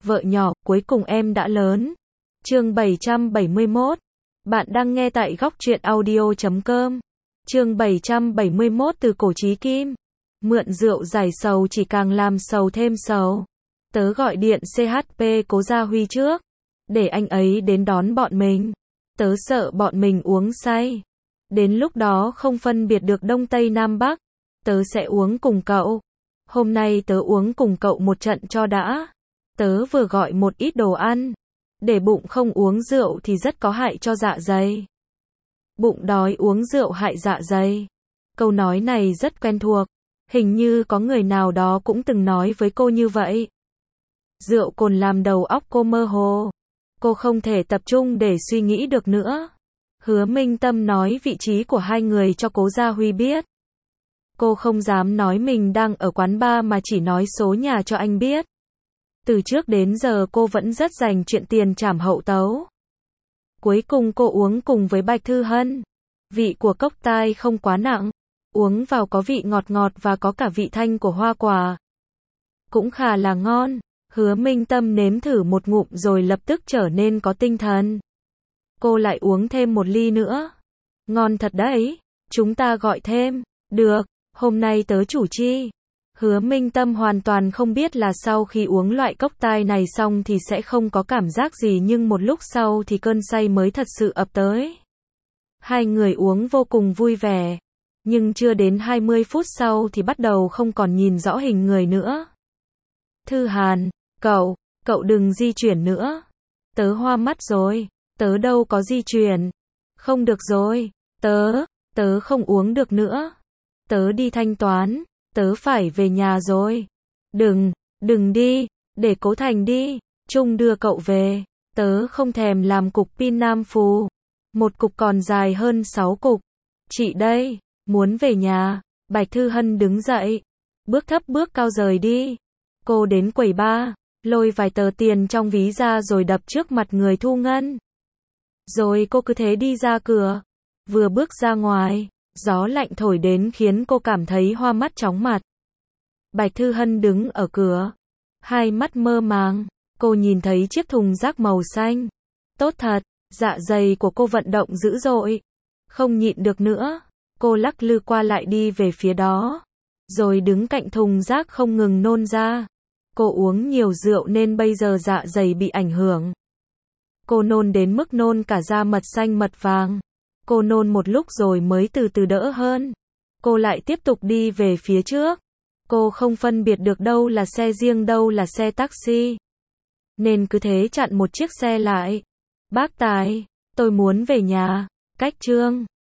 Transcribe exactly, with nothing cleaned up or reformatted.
Vợ nhỏ, cuối cùng em đã lớn. Chương bảy trăm bảy mươi mốt. Bạn đang nghe tại góc truyện audio chấm com. Chương bảy trăm bảy mươi mốt từ cổ chí kim. Mượn rượu giải sầu chỉ càng làm sầu thêm sầu. Tớ gọi điện xê hát pê Cố Gia Huy trước, để anh ấy đến đón bọn mình. Tớ sợ bọn mình uống say. Đến lúc đó không phân biệt được Đông Tây Nam Bắc. Tớ sẽ uống cùng cậu. Hôm nay tớ uống cùng cậu một trận cho đã. Tớ vừa gọi một ít đồ ăn. Để bụng không uống rượu thì rất có hại cho dạ dày. Bụng đói uống rượu hại dạ dày. Câu nói này rất quen thuộc. Hình như có người nào đó cũng từng nói với cô như vậy. Rượu cồn làm đầu óc cô mơ hồ. Cô không thể tập trung để suy nghĩ được nữa. Hứa Minh Tâm nói vị trí của hai người cho Cố Gia Huy biết. Cô không dám nói mình đang ở quán bar mà chỉ nói số nhà cho anh biết. Từ trước đến giờ cô vẫn rất dành chuyện tiền trảm hậu tấu. Cuối cùng cô uống cùng với Bạch Thư Hân. Vị của cốc tai không quá nặng. Uống vào có vị ngọt ngọt và có cả vị thanh của hoa quả. Cũng khá là ngon. Hứa Minh Tâm nếm thử một ngụm rồi lập tức trở nên có tinh thần. Cô lại uống thêm một ly nữa. Ngon thật đấy. Chúng ta gọi thêm. Được, hôm nay tớ chủ chi. Hứa Minh Tâm hoàn toàn không biết là sau khi uống loại cốc tai này xong thì sẽ không có cảm giác gì, nhưng một lúc sau thì cơn say mới thật sự ập tới. Hai người uống vô cùng vui vẻ. Nhưng chưa đến hai mươi phút sau thì bắt đầu không còn nhìn rõ hình người nữa. Thư Hàn, cậu, cậu đừng di chuyển nữa. Tớ hoa mắt rồi. Tớ đâu có di chuyển. Không được rồi. Tớ, tớ không uống được nữa. Tớ đi thanh toán. Tớ phải về nhà rồi. Đừng, đừng đi. Để Cố Thành đi. Trung đưa cậu về. Tớ không thèm làm cục pin Nam Phù. Một cục còn dài hơn sáu cục. Chị đây, muốn về nhà. Bạch Thư Hân đứng dậy. Bước thấp bước cao rời đi. Cô đến quầy bar, lôi vài tờ tiền trong ví ra rồi đập trước mặt người thu ngân. Rồi cô cứ thế đi ra cửa. Vừa bước ra ngoài, gió lạnh thổi đến khiến cô cảm thấy hoa mắt chóng mặt. Bạch Thư Hân đứng ở cửa, hai mắt mơ màng. Cô nhìn thấy chiếc thùng rác màu xanh. Tốt thật, dạ dày của cô vận động dữ dội. Không nhịn được nữa, cô lắc lư qua lại đi về phía đó. Rồi đứng cạnh thùng rác không ngừng nôn ra. Cô uống nhiều rượu nên bây giờ dạ dày bị ảnh hưởng. Cô nôn đến mức nôn cả da mật xanh mật vàng. Cô nôn một lúc rồi mới từ từ đỡ hơn. Cô lại tiếp tục đi về phía trước. Cô không phân biệt được đâu là xe riêng đâu là xe taxi. Nên cứ thế chặn một chiếc xe lại. Bác Tài, tôi muốn về nhà. Cách Trương